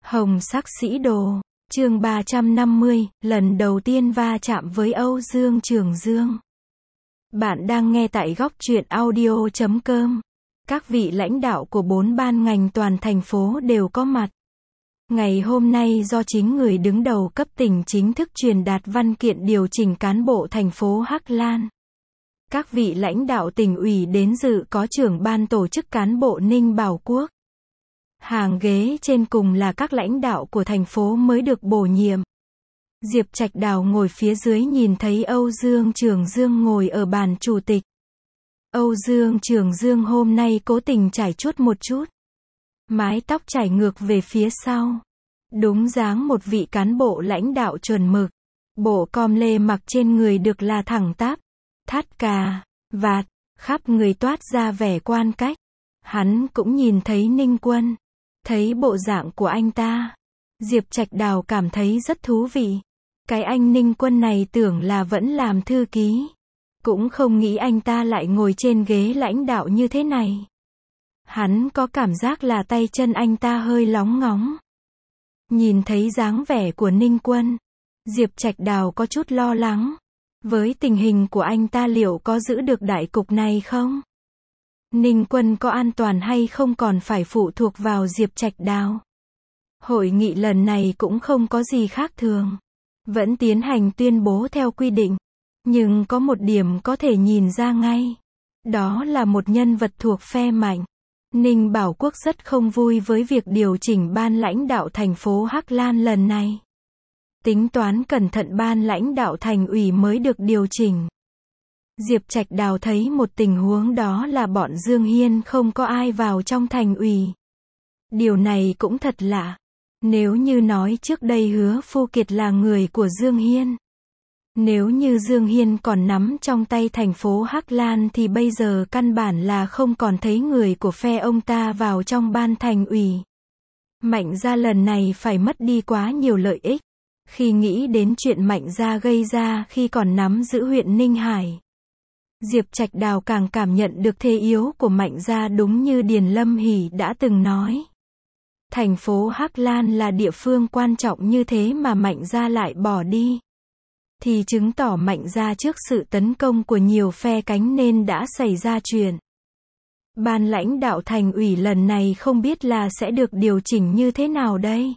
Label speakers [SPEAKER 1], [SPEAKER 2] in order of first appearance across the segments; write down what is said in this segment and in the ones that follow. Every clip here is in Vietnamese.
[SPEAKER 1] Hồng sắc sĩ đồ, chương 350, lần đầu tiên va chạm với Âu Dương Trường Dương. Bạn đang nghe tại góc truyện audio.com. Các vị lãnh đạo của 4 ban ngành toàn thành phố đều có mặt. Ngày hôm nay do chính người đứng đầu cấp tỉnh chính thức truyền đạt văn kiện điều chỉnh cán bộ thành phố Hắc Lan. Các vị lãnh đạo tỉnh ủy đến dự có trưởng ban tổ chức cán bộ Ninh Bảo Quốc. Hàng ghế trên cùng là các lãnh đạo của thành phố mới được bổ nhiệm. Diệp Trạch Đào ngồi phía dưới nhìn thấy Âu Dương Trường Dương ngồi ở bàn chủ tịch. Âu Dương Trường Dương hôm nay cố tình chải chuốt một chút. Mái tóc chải ngược về phía sau. Đúng dáng một vị cán bộ lãnh đạo chuẩn mực. Bộ com lê mặc trên người được là thẳng tắp, thắt cà, vạt, khắp người toát ra vẻ quan cách. Hắn cũng nhìn thấy Ninh Quân. Thấy bộ dạng của anh ta, Diệp Trạch Đào cảm thấy rất thú vị. Cái anh Ninh Quân này tưởng là vẫn làm thư ký. Cũng không nghĩ anh ta lại ngồi trên ghế lãnh đạo như thế này. Hắn có cảm giác là tay chân anh ta hơi lóng ngóng. Nhìn thấy dáng vẻ của Ninh Quân, Diệp Trạch Đào có chút lo lắng. Với tình hình của anh ta liệu có giữ được đại cục này không? Ninh Quân có an toàn hay không còn phải phụ thuộc vào Diệp Trạch Đào. Hội nghị lần này cũng không có gì khác thường. Vẫn tiến hành tuyên bố theo quy định. Nhưng có một điểm có thể nhìn ra ngay. Đó là một nhân vật thuộc phe mạnh. Ninh Bảo Quốc rất không vui với việc điều chỉnh ban lãnh đạo thành phố Hắc Lan lần này. Tính toán cẩn thận ban lãnh đạo thành ủy mới được điều chỉnh. Diệp Trạch Đào thấy một tình huống đó là bọn Dương Hiên không có ai vào trong thành ủy. Điều này cũng thật lạ. Nếu như nói trước đây Hứa Phu Kiệt là người của Dương Hiên. Nếu như Dương Hiên còn nắm trong tay thành phố Hắc Lan thì bây giờ căn bản là không còn thấy người của phe ông ta vào trong ban thành ủy. Mạnh Gia lần này phải mất đi quá nhiều lợi ích. Khi nghĩ đến chuyện Mạnh Gia gây ra khi còn nắm giữ huyện Ninh Hải, Diệp Trạch Đào càng cảm nhận được thế yếu của Mạnh Gia, đúng như Điền Lâm Hỷ đã từng nói. Thành phố Hắc Lan là địa phương quan trọng như thế mà Mạnh Gia lại bỏ đi. Thì chứng tỏ Mạnh Gia trước sự tấn công của nhiều phe cánh nên đã xảy ra chuyện. Ban lãnh đạo thành ủy lần này không biết là sẽ được điều chỉnh như thế nào đây.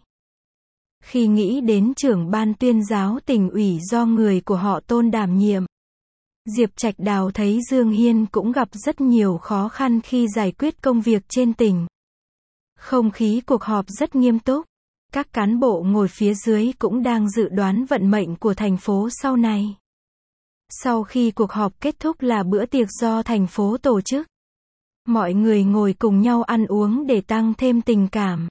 [SPEAKER 1] Khi nghĩ đến trưởng ban tuyên giáo tỉnh ủy do người của họ Tôn đảm nhiệm, Diệp Trạch Đào thấy Dương Hiên cũng gặp rất nhiều khó khăn khi giải quyết công việc trên tỉnh. Không khí cuộc họp rất nghiêm túc. Các cán bộ ngồi phía dưới cũng đang dự đoán vận mệnh của thành phố sau này. Sau khi cuộc họp kết thúc là bữa tiệc do thành phố tổ chức. Mọi người ngồi cùng nhau ăn uống để tăng thêm tình cảm.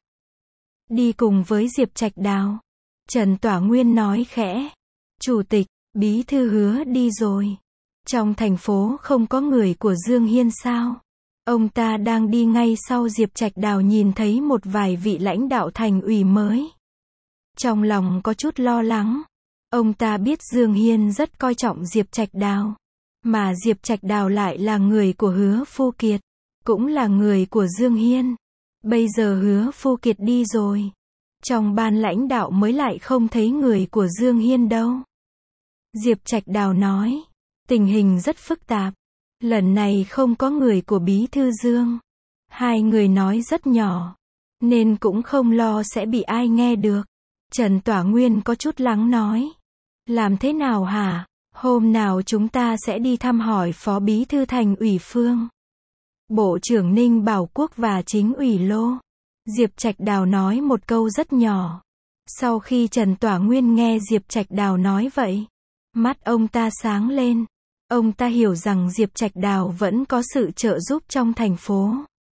[SPEAKER 1] Đi cùng với Diệp Trạch Đào, Trần Tỏa Nguyên nói khẽ: "Chủ tịch, bí thư Hứa đi rồi. Trong thành phố không có người của Dương Hiên sao?" Ông ta đang đi ngay sau Diệp Trạch Đào nhìn thấy một vài vị lãnh đạo thành ủy mới. Trong lòng có chút lo lắng. Ông ta biết Dương Hiên rất coi trọng Diệp Trạch Đào. Mà Diệp Trạch Đào lại là người của Hứa Phu Kiệt. Cũng là người của Dương Hiên. Bây giờ Hứa Phu Kiệt đi rồi. Trong ban lãnh đạo mới lại không thấy người của Dương Hiên đâu. Diệp Trạch Đào nói. Tình hình rất phức tạp. Lần này không có người của bí thư Dương. Hai người nói rất nhỏ. Nên cũng không lo sẽ bị ai nghe được. Trần Tỏa Nguyên có chút lắng nói. Làm thế nào hả? Hôm nào chúng ta sẽ đi thăm hỏi phó bí thư thành ủy Phương, Bộ trưởng Ninh Bảo Quốc và chính ủy Lô. Diệp Trạch Đào nói một câu rất nhỏ. Sau khi Trần Tỏa Nguyên nghe Diệp Trạch Đào nói vậy, mắt ông ta sáng lên. Ông ta hiểu rằng Diệp Trạch Đào vẫn có sự trợ giúp trong thành phố.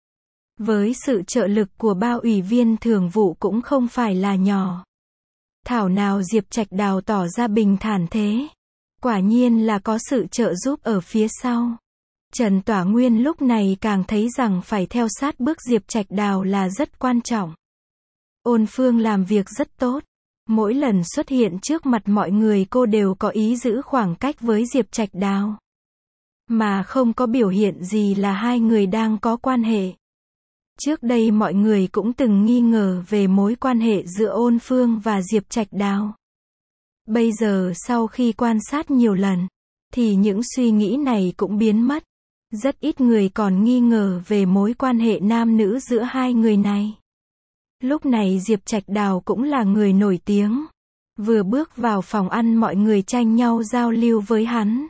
[SPEAKER 1] Với sự trợ lực của ba ủy viên thường vụ cũng không phải là nhỏ. Thảo nào Diệp Trạch Đào tỏ ra bình thản thế. Quả nhiên là có sự trợ giúp ở phía sau. Trần Tỏa Nguyên lúc này càng thấy rằng phải theo sát bước Diệp Trạch Đào là rất quan trọng. Ôn Phương làm việc rất tốt. Mỗi lần xuất hiện trước mặt mọi người cô đều có ý giữ khoảng cách với Diệp Trạch Đào. Mà không có biểu hiện gì là hai người đang có quan hệ. Trước đây mọi người cũng từng nghi ngờ về mối quan hệ giữa Ôn Phương và Diệp Trạch Đào. Bây giờ sau khi quan sát nhiều lần, thì những suy nghĩ này cũng biến mất. Rất ít người còn nghi ngờ về mối quan hệ nam nữ giữa hai người này. Lúc này Diệp Trạch Đào cũng là người nổi tiếng. Vừa bước vào phòng ăn mọi người tranh nhau giao lưu với hắn.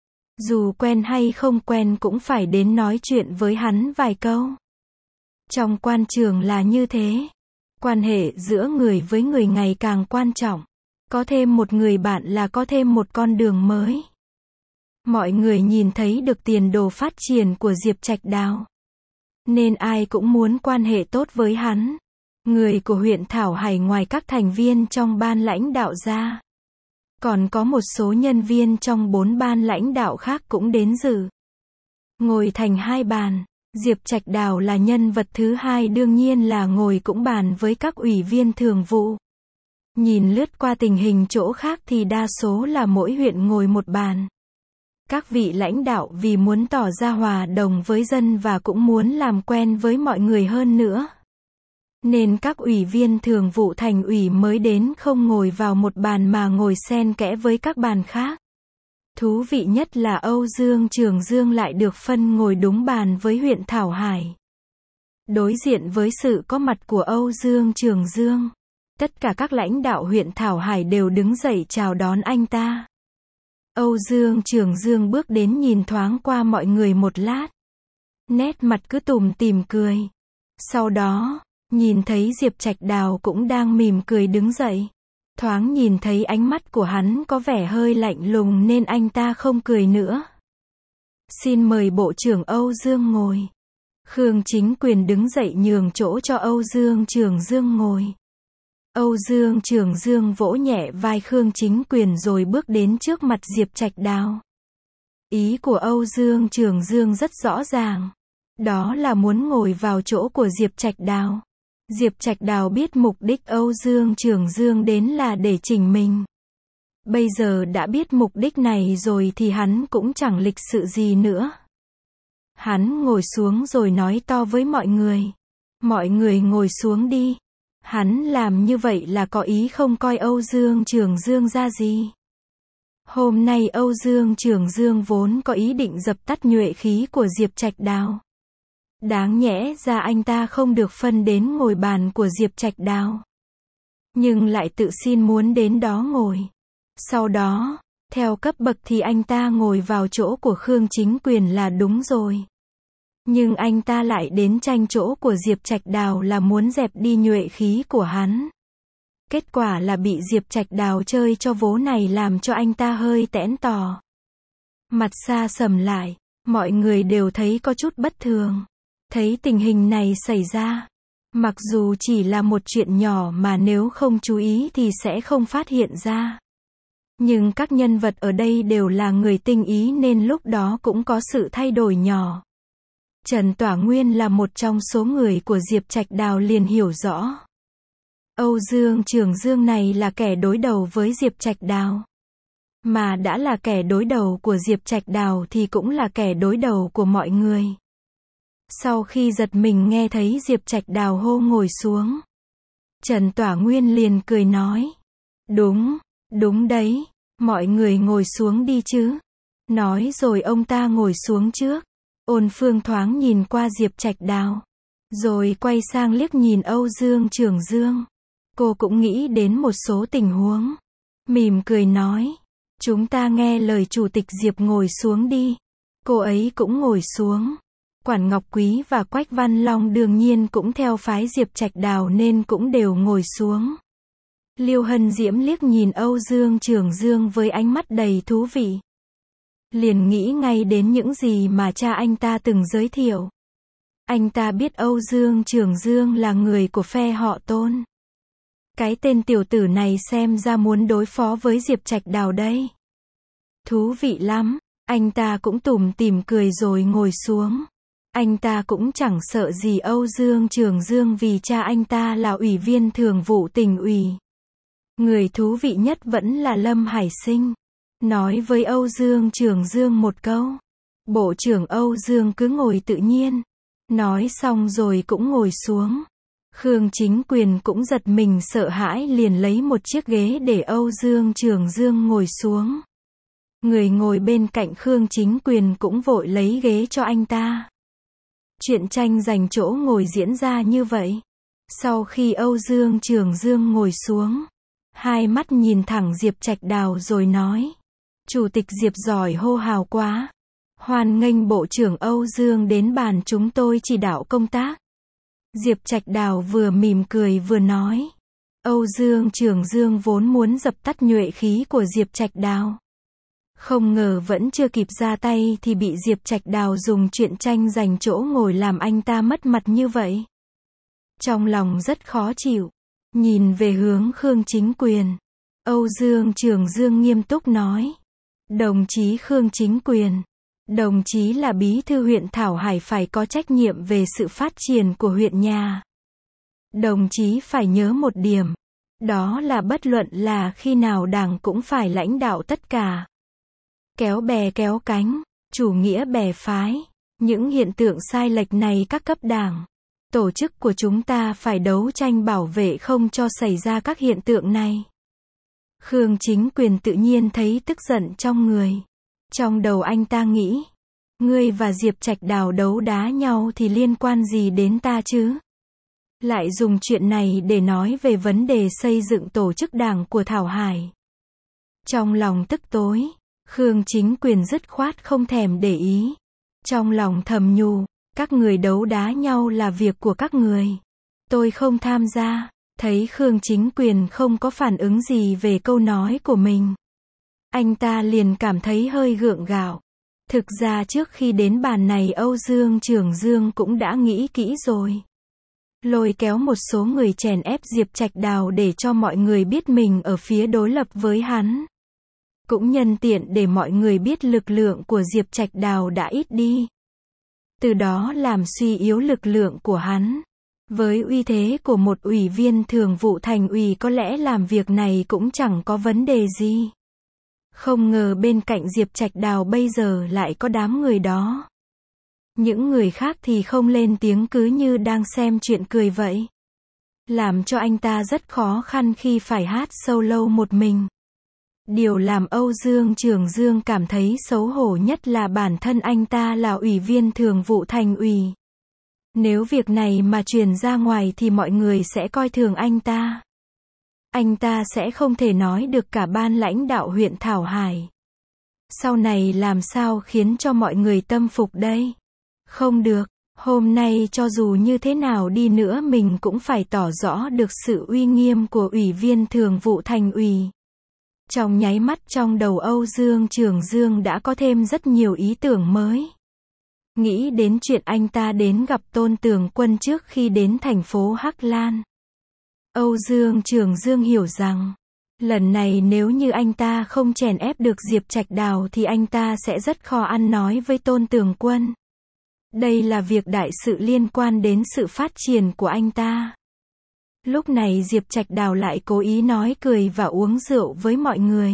[SPEAKER 1] Dù quen hay không quen cũng phải đến nói chuyện với hắn vài câu. Trong quan trường là như thế. Quan hệ giữa người với người ngày càng quan trọng. Có thêm một người bạn là có thêm một con đường mới. Mọi người nhìn thấy được tiền đồ phát triển của Diệp Trạch Đào. Nên ai cũng muốn quan hệ tốt với hắn. Người của huyện Thảo Hải ngoài các thành viên trong ban lãnh đạo ra. Còn có một số nhân viên trong 4 ban lãnh đạo khác cũng đến dự. Ngồi thành hai bàn. Diệp Trạch Đào là nhân vật thứ hai đương nhiên là ngồi cũng bàn với các ủy viên thường vụ. Nhìn lướt qua tình hình chỗ khác thì đa số là mỗi huyện ngồi một bàn. Các vị lãnh đạo vì muốn tỏ ra hòa đồng với dân và cũng muốn làm quen với mọi người hơn nữa. Nên các ủy viên thường vụ thành ủy mới đến không ngồi vào một bàn mà ngồi xen kẽ với các bàn khác. Thú vị nhất là Âu Dương Trường Dương lại được phân ngồi đúng bàn với huyện Thảo Hải. Đối diện với sự có mặt của Âu Dương Trường Dương, tất cả các lãnh đạo huyện Thảo Hải đều đứng dậy chào đón anh ta. Âu Dương Trường Dương bước đến nhìn thoáng qua mọi người một lát. Nét mặt cứ tủm tỉm cười. Sau đó, nhìn thấy Diệp Trạch Đào cũng đang mỉm cười đứng dậy. Thoáng nhìn thấy ánh mắt của hắn có vẻ hơi lạnh lùng nên anh ta không cười nữa. Xin mời Bộ trưởng Âu Dương ngồi. Khương Chính Quyền đứng dậy nhường chỗ cho Âu Dương Trường Dương ngồi. Âu Dương Trường Dương vỗ nhẹ vai Khương Chính Quyền rồi bước đến trước mặt Diệp Trạch Đào. Ý của Âu Dương Trường Dương rất rõ ràng. Đó là muốn ngồi vào chỗ của Diệp Trạch Đào. Diệp Trạch Đào biết mục đích Âu Dương Trường Dương đến là để chỉnh mình. Bây giờ đã biết mục đích này rồi thì hắn cũng chẳng lịch sự gì nữa. Hắn ngồi xuống rồi nói to với mọi người. Mọi người ngồi xuống đi. Hắn làm như vậy là có ý không coi Âu Dương Trường Dương ra gì. Hôm nay Âu Dương Trường Dương vốn có ý định dập tắt nhuệ khí của Diệp Trạch Đào. Đáng nhẽ ra anh ta không được phân đến ngồi bàn của Diệp Trạch Đào. Nhưng lại tự xin muốn đến đó ngồi. Sau đó, theo cấp bậc thì anh ta ngồi vào chỗ của Khương Chính Quyền là đúng rồi. Nhưng anh ta lại đến tranh chỗ của Diệp Trạch Đào là muốn dẹp đi nhuệ khí của hắn. Kết quả là bị Diệp Trạch Đào chơi cho vố này làm cho anh ta hơi tẽn tò. Mặt xa sầm lại, mọi người đều thấy có chút bất thường. Thấy tình hình này xảy ra, mặc dù chỉ là một chuyện nhỏ mà nếu không chú ý thì sẽ không phát hiện ra. Nhưng các nhân vật ở đây đều là người tinh ý nên lúc đó cũng có sự thay đổi nhỏ. Trần Tỏa Nguyên là một trong số người của Diệp Trạch Đào liền hiểu rõ. Âu Dương Trường Dương này là kẻ đối đầu với Diệp Trạch Đào. Mà đã là kẻ đối đầu của Diệp Trạch Đào thì cũng là kẻ đối đầu của mọi người. Sau khi giật mình nghe thấy Diệp Trạch Đào hô ngồi xuống, Trần Tỏa Nguyên liền cười nói. Đúng đấy, mọi người ngồi xuống đi chứ. Nói rồi ông ta ngồi xuống trước. Ôn Phương thoáng nhìn qua Diệp Trạch Đào, rồi quay sang liếc nhìn Âu Dương Trường Dương. Cô cũng nghĩ đến một số tình huống. Mỉm cười nói. Chúng ta nghe lời Chủ tịch Diệp ngồi xuống đi. Cô ấy cũng ngồi xuống. Quản Ngọc Quý và Quách Văn Long đương nhiên cũng theo phái Diệp Trạch Đào nên cũng đều ngồi xuống. Liêu Hân Diễm liếc nhìn Âu Dương Trường Dương với ánh mắt đầy thú vị. Liền nghĩ ngay đến những gì mà cha anh ta từng giới thiệu. Anh ta biết Âu Dương Trường Dương là người của phe họ Tôn. Cái tên tiểu tử này xem ra muốn đối phó với Diệp Trạch Đào đây. Thú vị lắm, anh ta cũng tủm tỉm cười rồi ngồi xuống. Anh ta cũng chẳng sợ gì Âu Dương Trường Dương vì cha anh ta là ủy viên thường vụ tỉnh ủy. Người thú vị nhất vẫn là Lâm Hải Sinh. Nói với Âu Dương Trường Dương một câu. Bộ trưởng Âu Dương cứ ngồi tự nhiên. Nói xong rồi cũng ngồi xuống. Khương Chính Quyền cũng giật mình sợ hãi liền lấy một chiếc ghế để Âu Dương Trường Dương ngồi xuống. Người ngồi bên cạnh Khương Chính Quyền cũng vội lấy ghế cho anh ta. Chuyện tranh giành chỗ ngồi diễn ra như vậy. Sau khi Âu Dương Trường Dương ngồi xuống, hai mắt nhìn thẳng Diệp Trạch Đào rồi nói. Chủ tịch Diệp giỏi hô hào quá. Hoan nghênh Bộ trưởng Âu Dương đến bàn chúng tôi chỉ đạo công tác. Diệp Trạch Đào vừa mỉm cười vừa nói. Âu Dương Trường Dương vốn muốn dập tắt nhuệ khí của Diệp Trạch Đào. Không ngờ vẫn chưa kịp ra tay thì bị Diệp Trạch Đào dùng chuyện tranh giành chỗ ngồi làm anh ta mất mặt như vậy. Trong lòng rất khó chịu. Nhìn về hướng Khương Chính Quyền. Âu Dương Trường Dương nghiêm túc nói. Đồng chí Khương Chính Quyền. Đồng chí là bí thư huyện Thảo Hải phải có trách nhiệm về sự phát triển của huyện nhà. Đồng chí phải nhớ một điểm. Đó là bất luận là khi nào Đảng cũng phải lãnh đạo tất cả. Kéo bè kéo cánh, chủ nghĩa bè phái. Những hiện tượng sai lệch này các cấp Đảng, tổ chức của chúng ta phải đấu tranh bảo vệ không cho xảy ra các hiện tượng này. Khương Chính Quyền tự nhiên thấy tức giận trong người. Trong đầu anh ta nghĩ, ngươi và Diệp Trạch Đào đấu đá nhau thì liên quan gì đến ta chứ? Lại dùng chuyện này để nói về vấn đề xây dựng tổ chức Đảng của Thảo Hải. Trong lòng tức tối, Khương Chính Quyền dứt khoát không thèm để ý. Trong lòng thầm nhủ, các người đấu đá nhau là việc của các người. Tôi không tham gia. Thấy Khương Chính Quyền không có phản ứng gì về câu nói của mình. Anh ta liền cảm thấy hơi gượng gạo. Thực ra trước khi đến bàn này Âu Dương Trường Dương cũng đã nghĩ kỹ rồi. Lôi kéo một số người chèn ép Diệp Trạch Đào để cho mọi người biết mình ở phía đối lập với hắn. Cũng nhân tiện để mọi người biết lực lượng của Diệp Trạch Đào đã ít đi. Từ đó làm suy yếu lực lượng của hắn. Với uy thế của một ủy viên thường vụ thành ủy có lẽ làm việc này cũng chẳng có vấn đề gì. Không ngờ bên cạnh Diệp Trạch Đào bây giờ lại có đám người đó. Những người khác thì không lên tiếng cứ như đang xem chuyện cười vậy. Làm cho anh ta rất khó khăn khi phải hát solo một mình. Điều làm Âu Dương Trường Dương cảm thấy xấu hổ nhất là bản thân anh ta là ủy viên thường vụ thành ủy. Nếu việc này mà truyền ra ngoài thì mọi người sẽ coi thường anh ta. Anh ta sẽ không thể nói được cả ban lãnh đạo huyện Thảo Hải. Sau này làm sao khiến cho mọi người tâm phục đây? Không được, hôm nay cho dù như thế nào đi nữa mình cũng phải tỏ rõ được sự uy nghiêm của ủy viên thường vụ thành ủy. Trong nháy mắt trong đầu Âu Dương Trường Dương đã có thêm rất nhiều ý tưởng mới. Nghĩ đến chuyện anh ta đến gặp Tôn Tường Quân trước khi đến thành phố Hắc Lan. Âu Dương Trường Dương hiểu rằng, lần này nếu như anh ta không chèn ép được Diệp Trạch Đào thì anh ta sẽ rất khó ăn nói với Tôn Tường Quân. Đây là việc đại sự liên quan đến sự phát triển của anh ta. Lúc này Diệp Trạch Đào lại cố ý nói cười và uống rượu với mọi người.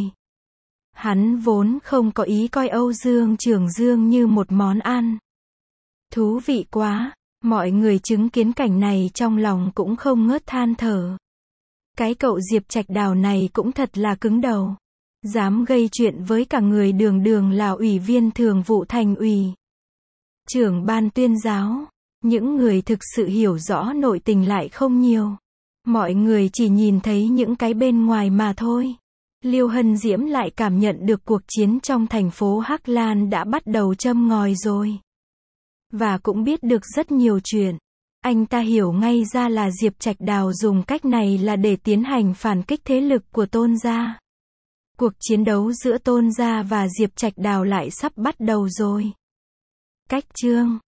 [SPEAKER 1] Hắn vốn không có ý coi Âu Dương Trường Dương như một món ăn. Thú vị quá, mọi người chứng kiến cảnh này trong lòng cũng không ngớt than thở. Cái cậu Diệp Trạch Đào này cũng thật là cứng đầu. Dám gây chuyện với cả người đường đường là ủy viên thường vụ thành ủy. Trưởng ban tuyên giáo. Những người thực sự hiểu rõ nội tình lại không nhiều. Mọi người chỉ nhìn thấy những cái bên ngoài mà thôi. Liêu Hân Diễm lại cảm nhận được cuộc chiến trong thành phố Hắc Lan đã bắt đầu châm ngòi rồi. Và cũng biết được rất nhiều chuyện. Anh ta hiểu ngay ra là Diệp Trạch Đào dùng cách này là để tiến hành phản kích thế lực của Tôn gia. Cuộc chiến đấu giữa Tôn gia và Diệp Trạch Đào lại sắp bắt đầu rồi. Cách chương